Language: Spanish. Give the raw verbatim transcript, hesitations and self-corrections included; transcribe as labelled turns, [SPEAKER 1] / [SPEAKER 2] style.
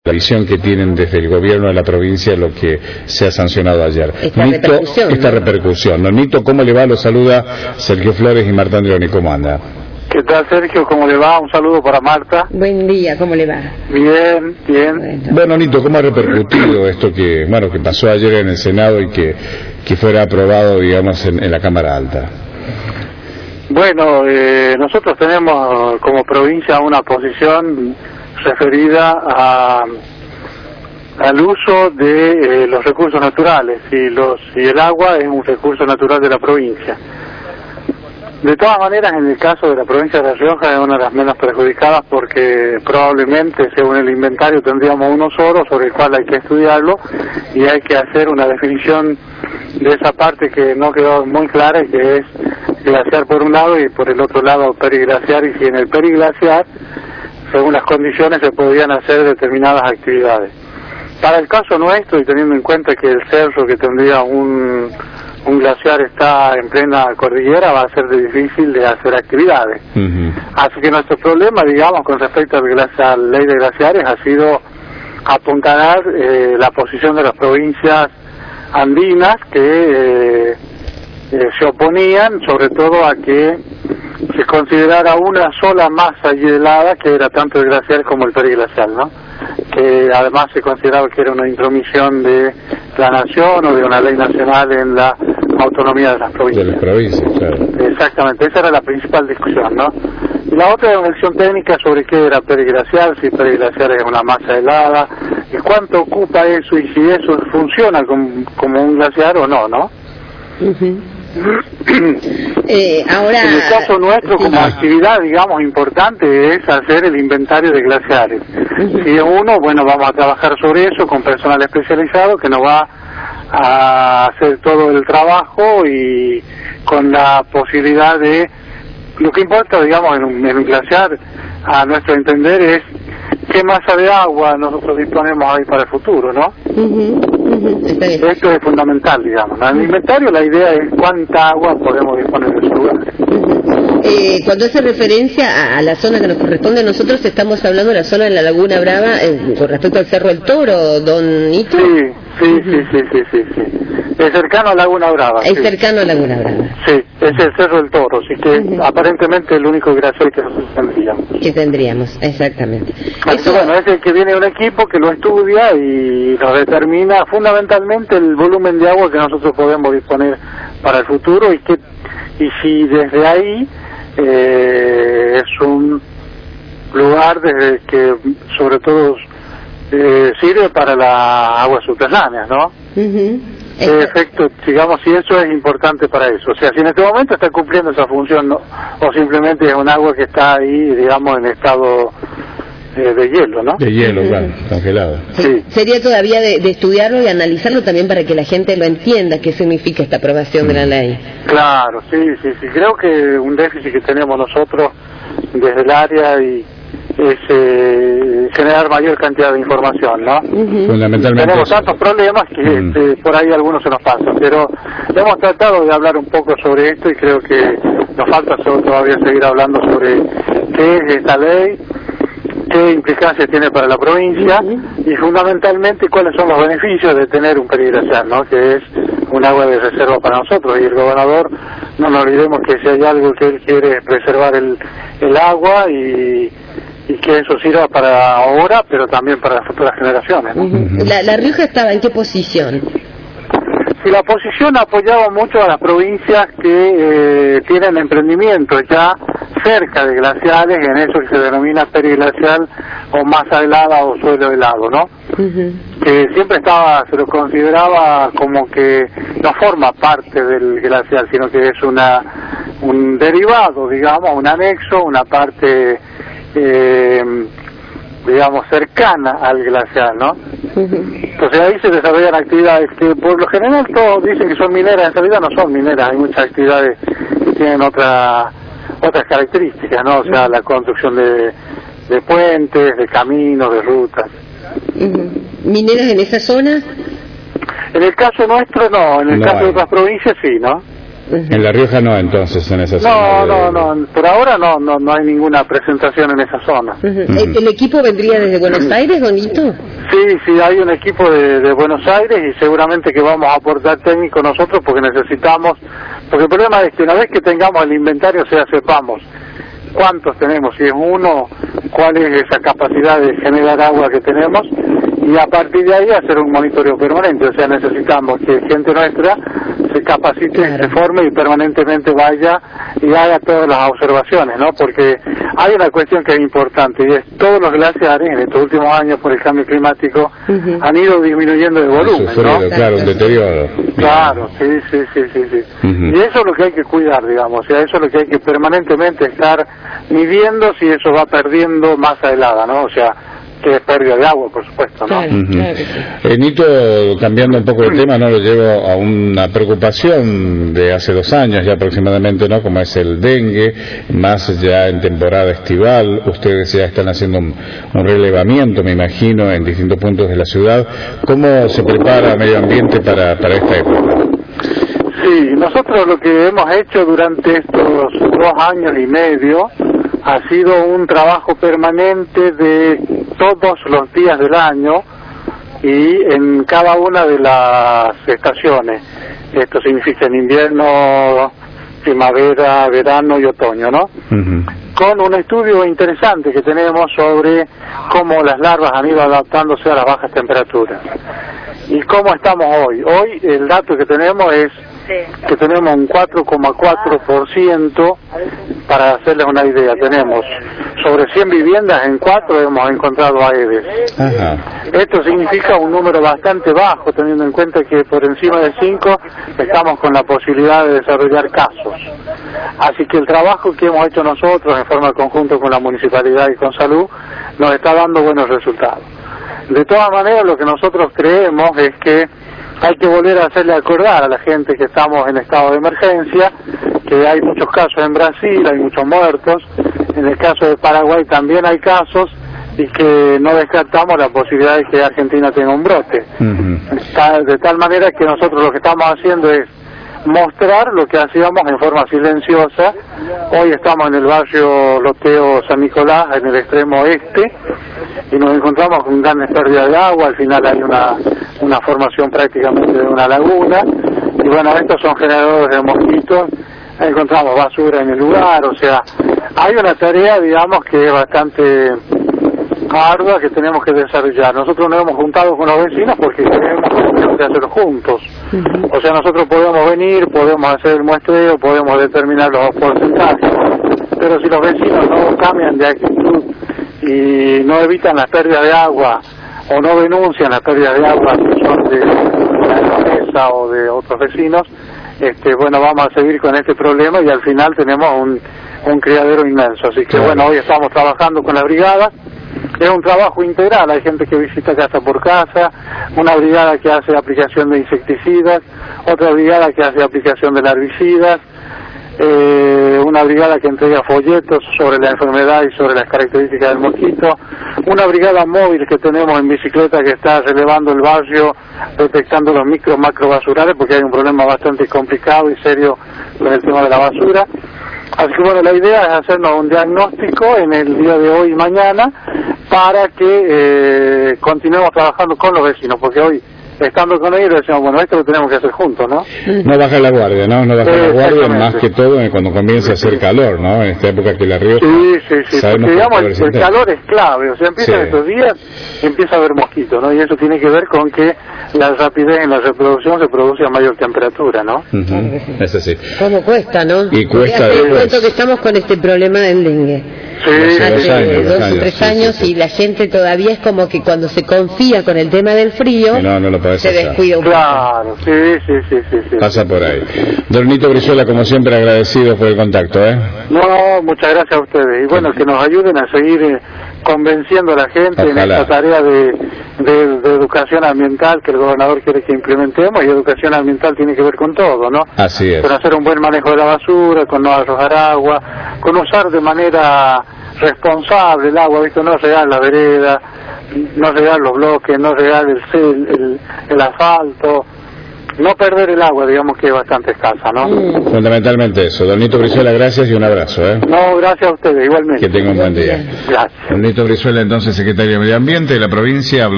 [SPEAKER 1] la visión que tienen desde el gobierno de la provincia lo que se ha sancionado ayer.
[SPEAKER 2] Esta
[SPEAKER 1] Nito,
[SPEAKER 2] repercusión.
[SPEAKER 1] Esta
[SPEAKER 2] ¿no?
[SPEAKER 1] repercusión. ¿No? Nito, ¿cómo le va? Lo saluda Sergio Flores y Marta Andreoni. ¿Cómo anda?
[SPEAKER 3] ¿Qué tal, Sergio? ¿Cómo le va? Un saludo para Marta.
[SPEAKER 2] Buen día, ¿cómo le va?
[SPEAKER 3] Bien, bien.
[SPEAKER 2] Bueno,
[SPEAKER 1] Bueno, Nito, ¿cómo ha repercutido esto que, bueno, que pasó ayer en el Senado y que, que fuera aprobado, digamos, en, en la Cámara Alta?
[SPEAKER 3] Bueno, eh, nosotros tenemos como provincia una posición referida a, al uso de eh, los recursos naturales, y, los, y el agua es un recurso natural de la provincia. De todas maneras, en el caso de la provincia de La Rioja es una de las menos perjudicadas porque probablemente, según el inventario, tendríamos uno solo sobre el cual hay que estudiarlo y hay que hacer una definición de esa parte que no quedó muy clara, y que es glaciar por un lado y por el otro lado periglaciar, y si en el periglaciar, según las condiciones, se podían hacer determinadas actividades. Para el caso nuestro, y teniendo en cuenta que el cerro que tendría un... un glaciar está en plena cordillera, va a ser difícil de hacer actividades. Uh-huh. Así que nuestro problema, digamos, con respecto a la ley de glaciares ha sido apuntalar eh, la posición de las provincias andinas que eh, eh, se oponían sobre todo a que se considerara una sola masa helada, que era tanto el glaciar como el periglacial, ¿no? Que además se consideraba que era una intromisión de la nación o de una ley nacional en la autonomía de las provincias.
[SPEAKER 1] De las provincias, claro.
[SPEAKER 3] Exactamente, esa era la principal discusión, ¿no? Y la otra era una discusión técnica sobre qué era periglaciar, si periglaciar es una masa helada, y cuánto ocupa eso, y si eso funciona como, como un glaciar o no, ¿no?
[SPEAKER 2] Uh-huh. eh, ahora,
[SPEAKER 3] en el caso nuestro,
[SPEAKER 2] sí,
[SPEAKER 3] como
[SPEAKER 2] no.
[SPEAKER 3] actividad, digamos, importante es hacer el inventario de glaciares. Uh-huh. Si es uno, bueno, vamos a trabajar sobre eso con personal especializado que nos va a hacer todo el trabajo, y con la posibilidad de... Lo que importa, digamos, en un, en un glaciar, a nuestro entender, es qué masa de agua nosotros disponemos ahí para el futuro, ¿no?
[SPEAKER 2] Uh-huh, uh-huh, está bien.
[SPEAKER 3] Esto es fundamental, digamos. En el inventario la idea es cuánta agua podemos disponer de ese lugar.
[SPEAKER 2] Uh-huh. Eh, cuando hace referencia a, a la zona que nos corresponde a nosotros, estamos hablando de la zona de la Laguna Brava, eh, con respecto al Cerro del Toro, don Nito.
[SPEAKER 3] Sí, sí, uh-huh. sí, sí, sí, sí, sí. Es cercano a Laguna Brava.
[SPEAKER 2] Es
[SPEAKER 3] sí.
[SPEAKER 2] cercano a Laguna Brava.
[SPEAKER 3] Sí, es el Cerro del Toro, así que uh-huh. aparentemente el único glaciar que nosotros tendríamos.
[SPEAKER 2] Que tendríamos, exactamente.
[SPEAKER 3] Así
[SPEAKER 2] Eso...
[SPEAKER 3] que bueno, es el que viene un equipo que lo estudia y nos determina fundamentalmente el volumen de agua que nosotros podemos disponer para el futuro, y que y si desde ahí eh, es un lugar desde que sobre todo eh, sirve para las aguas subterráneas, ¿no?
[SPEAKER 2] Uh-huh.
[SPEAKER 3] ¿Qué efecto, digamos, si eso es importante para eso? O sea, si en este momento está cumpliendo esa función, ¿no? O simplemente es un agua que está ahí, digamos, en estado eh, de hielo, ¿no?
[SPEAKER 1] De hielo, claro, congelado.
[SPEAKER 3] Sí.
[SPEAKER 2] Sería todavía de, de estudiarlo y analizarlo también para que la gente lo entienda, qué significa esta aprobación mm. de la ley.
[SPEAKER 3] Claro, sí, sí, sí. Creo que un déficit que tenemos nosotros desde el área y es eh, generar mayor cantidad de información, ¿no?
[SPEAKER 2] Uh-huh.
[SPEAKER 1] Fundamentalmente
[SPEAKER 3] tenemos
[SPEAKER 1] eso.
[SPEAKER 3] tantos problemas que uh-huh. este, por ahí algunos se nos pasan, pero hemos tratado de hablar un poco sobre esto, y creo que nos falta todavía seguir hablando sobre qué es esta ley, qué implicancias tiene para la provincia, uh-huh. y fundamentalmente cuáles son los beneficios de tener un periglaciar, ¿no? Que es un agua de reserva para nosotros, y el gobernador, no nos olvidemos que si hay algo que él quiere es preservar el, el agua, y y que eso sirva para ahora, pero también para las futuras generaciones, ¿no?
[SPEAKER 2] Uh-huh. La, ¿La Rioja estaba en qué posición?
[SPEAKER 3] Sí, la oposición ha apoyado mucho a las provincias que eh, tienen emprendimientos ya cerca de glaciares, en eso que se denomina periglacial o masa helada o suelo helado, ¿no? Uh-huh. Que siempre estaba, se lo consideraba como que no forma parte del glaciar, sino que es una un derivado, digamos, un anexo, una parte Eh, digamos, cercana al glaciar, ¿no? Uh-huh. Entonces ahí se desarrollan actividades que por lo general todos dicen que son mineras, en realidad no son mineras, hay muchas actividades que tienen otra, otras características, ¿no? O sea, uh-huh. la construcción de, de puentes, de caminos, de rutas.
[SPEAKER 2] Uh-huh. ¿Mineras en esa zona?
[SPEAKER 3] En el caso nuestro no, en el
[SPEAKER 1] no
[SPEAKER 3] caso
[SPEAKER 1] hay.
[SPEAKER 3] de otras provincias sí, ¿no?
[SPEAKER 2] Uh-huh.
[SPEAKER 1] En La Rioja no, entonces, en esa
[SPEAKER 3] no,
[SPEAKER 1] zona.
[SPEAKER 3] No,
[SPEAKER 1] de...
[SPEAKER 3] no, no, por ahora no, no, no hay ninguna presentación en esa zona.
[SPEAKER 2] Uh-huh. Uh-huh. ¿El, ¿El equipo vendría desde Buenos Aires, Donito?
[SPEAKER 3] Sí, sí, hay un equipo de, de Buenos Aires y seguramente que vamos a aportar técnicos nosotros porque necesitamos, porque el problema es que una vez que tengamos el inventario, o sea, sepamos cuántos tenemos, si es uno, cuál es esa capacidad de generar agua que tenemos, y a partir de ahí hacer un monitoreo permanente. O sea, necesitamos que gente nuestra se capacite, claro, se forme y permanentemente vaya y haga todas las observaciones, ¿no? Porque hay una cuestión que es importante, y es todos los glaciares en estos últimos años por el cambio climático uh-huh. han ido disminuyendo de volumen,
[SPEAKER 1] sufrido,
[SPEAKER 3] ¿no?
[SPEAKER 1] Claro, un deterioro.
[SPEAKER 3] Claro, sí, sí, sí, sí, sí. Uh-huh. Y eso es lo que hay que cuidar, digamos, o sea, eso es lo que hay que permanentemente estar midiendo si eso va perdiendo masa helada, ¿no? O sea, que es pérdida de agua, por supuesto, ¿no?
[SPEAKER 2] Claro,
[SPEAKER 1] uh-huh.
[SPEAKER 2] claro que sí.
[SPEAKER 1] eh, Nito, cambiando un poco de tema, no lo llevo a una preocupación de hace dos años ya aproximadamente, ¿no? Como es el dengue, más ya en temporada estival. Ustedes ya están haciendo un, un relevamiento, me imagino, en distintos puntos de la ciudad. ¿Cómo se prepara el medio ambiente para, para esta época?
[SPEAKER 3] Sí, nosotros lo que hemos hecho durante estos dos años y medio ha sido un trabajo permanente de todos los días del año y en cada una de las estaciones. Esto significa en invierno, primavera, verano y otoño, ¿no? Uh-huh. Con un estudio interesante que tenemos sobre cómo las larvas han ido adaptándose a las bajas temperaturas. ¿Y cómo estamos hoy? Hoy el dato que tenemos es que tenemos un cuatro coma cuatro por ciento, para hacerles una idea, tenemos sobre cien viviendas, en cuatro hemos encontrado Aedes. Ajá. Esto significa un número bastante bajo, teniendo en cuenta que por encima de cinco estamos con la posibilidad de desarrollar casos. Así que el trabajo que hemos hecho nosotros en forma conjunta con la municipalidad y con salud nos está dando buenos resultados. De todas maneras, lo que nosotros creemos es que hay que volver a hacerle acordar a la gente que estamos en estado de emergencia, que hay muchos casos en Brasil, hay muchos muertos, en el caso de Paraguay también hay casos, y que no descartamos la posibilidad de que Argentina tenga un brote. Uh-huh. De tal manera que nosotros lo que estamos haciendo es mostrar lo que hacíamos en forma silenciosa. Hoy estamos en el barrio Loteo San Nicolás, en el extremo oeste, y nos encontramos con grandes pérdidas de agua. Al final hay una, una formación prácticamente de una laguna, y bueno, estos son generadores de mosquitos. Encontramos basura en el lugar, o sea, hay una tarea, digamos, que es bastante ardua que tenemos que desarrollar. Nosotros nos hemos juntado con los vecinos porque creemos que tenemos que hacerlo juntos. Uh-huh. O sea, nosotros podemos venir, podemos hacer el muestreo, podemos determinar los porcentajes, pero si los vecinos no cambian de actitud y no evitan las pérdidas de agua o no denuncian las pérdidas de agua que son de la empresa o de otros vecinos, este, bueno, vamos a seguir con este problema y al final tenemos un, un criadero inmenso. Así que bueno, hoy estamos trabajando con la brigada. Es un trabajo integral, hay gente que visita casa por casa, una brigada que hace aplicación de insecticidas, otra brigada que hace aplicación de larvicidas, eh, una brigada que entrega folletos sobre la enfermedad y sobre las características del mosquito, una brigada móvil que tenemos en bicicleta que está relevando el barrio, detectando los micro macro basurales, porque hay un problema bastante complicado y serio con el tema de la basura. Así que bueno, la idea es hacernos un diagnóstico en el día de hoy y mañana para que eh, continuemos trabajando con los vecinos, porque hoy, estando con ellos, decimos, bueno, esto lo tenemos que hacer juntos, ¿no?
[SPEAKER 1] No baja la guardia, ¿no? No baja eh, la guardia, más que todo cuando comienza a hacer calor, ¿no? En esta época que La Rioja...
[SPEAKER 3] Sí, sí, sí, porque digamos, el, el calor es clave, o sea, empiezan sí. estos días y empieza a haber mosquitos, ¿no? Y eso tiene que ver con que la rapidez en la reproducción se produce a mayor temperatura, ¿no?
[SPEAKER 1] Uh-huh. Es así.
[SPEAKER 2] ¿Cómo cuesta, no?
[SPEAKER 1] Y cuesta...
[SPEAKER 2] Hace cuento que estamos con este problema del dengue.
[SPEAKER 3] Sí,
[SPEAKER 2] hace
[SPEAKER 1] dos años,
[SPEAKER 2] dos
[SPEAKER 1] años,
[SPEAKER 2] o tres
[SPEAKER 1] sí,
[SPEAKER 2] años
[SPEAKER 1] sí, sí.
[SPEAKER 2] Y la gente todavía es como que cuando se confía con el tema del frío,
[SPEAKER 1] no, no lo
[SPEAKER 2] se descuida un poco.
[SPEAKER 3] Claro, sí, sí, sí, sí, sí.
[SPEAKER 1] Pasa por ahí. Don Nito Brizuela, como siempre, agradecido por el contacto, ¿eh?
[SPEAKER 3] No, muchas gracias a ustedes. Y bueno, que nos ayuden a seguir eh, convenciendo a la gente Ojalá. en esta tarea de, de, de educación ambiental que el gobernador quiere que implementemos, y educación ambiental tiene que ver con todo, ¿no?
[SPEAKER 1] Así es.
[SPEAKER 3] Con hacer un buen manejo de la basura, con no arrojar agua, con usar de manera responsable el agua, ¿viste? No regar la vereda, no regar los bloques, no regar el, el, el, el asfalto, no perder el agua, digamos que es bastante escasa, ¿no?
[SPEAKER 1] Mm. Fundamentalmente eso. Don Nito Brizuela, gracias y un abrazo, ¿eh?
[SPEAKER 3] No, gracias a ustedes, igualmente.
[SPEAKER 1] Que tenga un buen día.
[SPEAKER 3] Gracias.
[SPEAKER 1] Don Nito Brizuela, entonces, secretario de Medio Ambiente de la provincia.